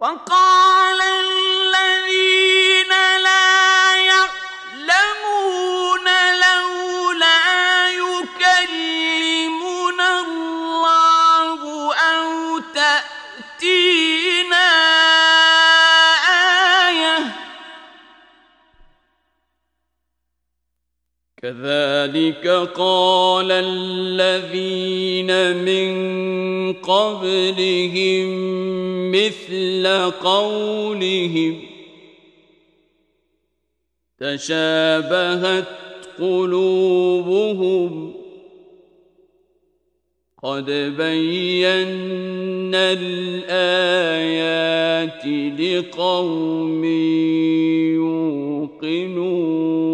وقال الذين لا يعلمون لولا يكلمنا الله أو تأتينا آية كذلك قال الذين من قبلهم مثل قولهم تشابهت قلوبهم قد بينا الآيات لقوم يوقنون